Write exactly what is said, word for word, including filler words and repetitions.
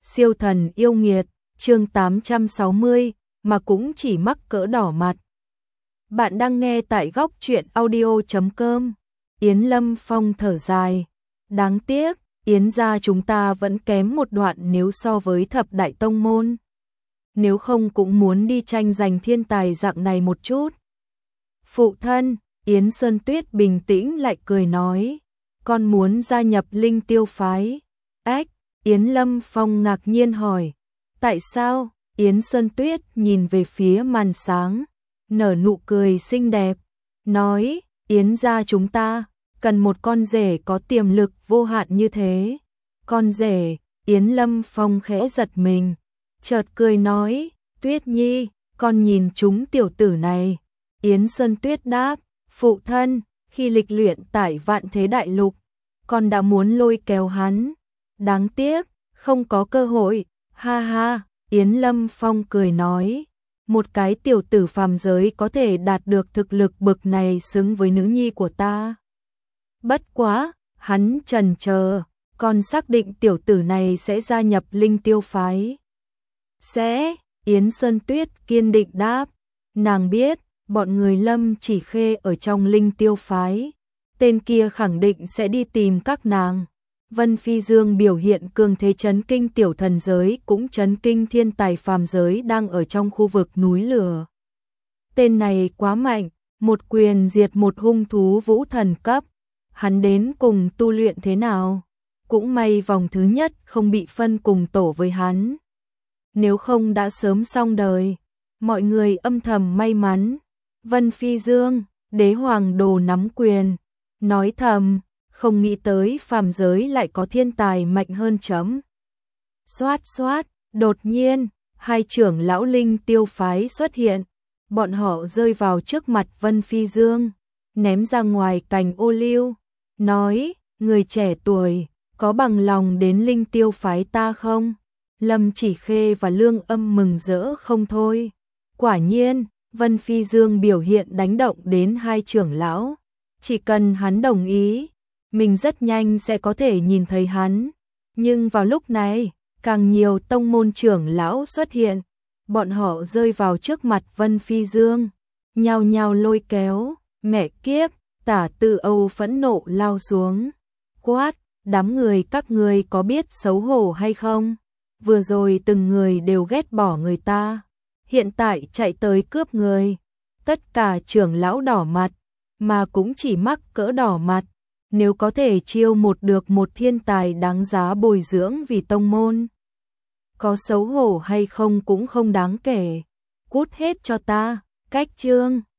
Siêu thần yêu nghiệt, chương tám trăm sáu mươi, mà cũng chỉ mắc cỡ đỏ mặt. Bạn đang nghe tại góc truyện audio chấm com. Yến Lâm Phong thở dài. Đáng tiếc, Yến gia chúng ta vẫn kém một đoạn nếu so với thập đại tông môn. Nếu không cũng muốn đi tranh giành thiên tài dạng này một chút. Phụ thân, Yến Sơn Tuyết bình tĩnh lại cười nói. Con muốn gia nhập Linh Tiêu phái. Ách, Yến Lâm Phong ngạc nhiên hỏi. Tại sao? Yến Sơn Tuyết nhìn về phía màn sáng, nở nụ cười xinh đẹp, nói, Yến gia chúng ta, cần một con rể có tiềm lực vô hạn như thế. Con rể, Yến Lâm Phong khẽ giật mình, chợt cười nói, Tuyết Nhi, con nhìn chúng tiểu tử này. Yến Sơn Tuyết đáp, phụ thân, khi lịch luyện tại Vạn Thế Đại Lục, con đã muốn lôi kéo hắn. Đáng tiếc, không có cơ hội, ha ha, Yến Lâm Phong cười nói, một cái tiểu tử phàm giới có thể đạt được thực lực bực này xứng với nữ nhi của ta. Bất quá, hắn chần chờ, con xác định tiểu tử này sẽ gia nhập Linh Tiêu phái. Sẽ, Yến Sơn Tuyết kiên định đáp, nàng biết, bọn người Lâm Chỉ Khê ở trong Linh Tiêu phái, tên kia khẳng định sẽ đi tìm các nàng. Vân Phi Dương biểu hiện cường thế chấn kinh tiểu thần giới cũng chấn kinh thiên tài phàm giới đang ở trong khu vực núi lửa. Tên này quá mạnh, một quyền diệt một hung thú vũ thần cấp, hắn đến cùng tu luyện thế nào? Cũng may vòng thứ nhất không bị phân cùng tổ với hắn. Nếu không đã sớm xong đời, mọi người âm thầm may mắn. Vân Phi Dương, đế hoàng đồ nắm quyền, nói thầm, không nghĩ tới phàm giới lại có thiên tài mạnh hơn chấm. Xoát xoát, đột nhiên, hai trưởng lão Linh Tiêu phái xuất hiện, bọn họ rơi vào trước mặt Vân Phi Dương, ném ra ngoài cành ô liu, nói, người trẻ tuổi, có bằng lòng đến Linh Tiêu phái ta không? Lâm Chỉ Khê và Lương Âm mừng rỡ không thôi. Quả nhiên, Vân Phi Dương biểu hiện đánh động đến hai trưởng lão, chỉ cần hắn đồng ý, mình rất nhanh sẽ có thể nhìn thấy hắn. Nhưng vào lúc này, càng nhiều tông môn trưởng lão xuất hiện, bọn họ rơi vào trước mặt Vân Phi Dương, nhao nhao lôi kéo, mẹ kiếp, Tả Tư Âu phẫn nộ lao xuống, quát, đám người các người có biết xấu hổ hay không? Vừa rồi từng người đều ghét bỏ người ta, hiện tại chạy tới cướp người. Tất cả trưởng lão đỏ mặt, mà cũng chỉ mắc cỡ đỏ mặt. Nếu có thể chiêu một được một thiên tài đáng giá bồi dưỡng vì tông môn, có xấu hổ hay không cũng không đáng kể. Cút hết cho ta, cách chương.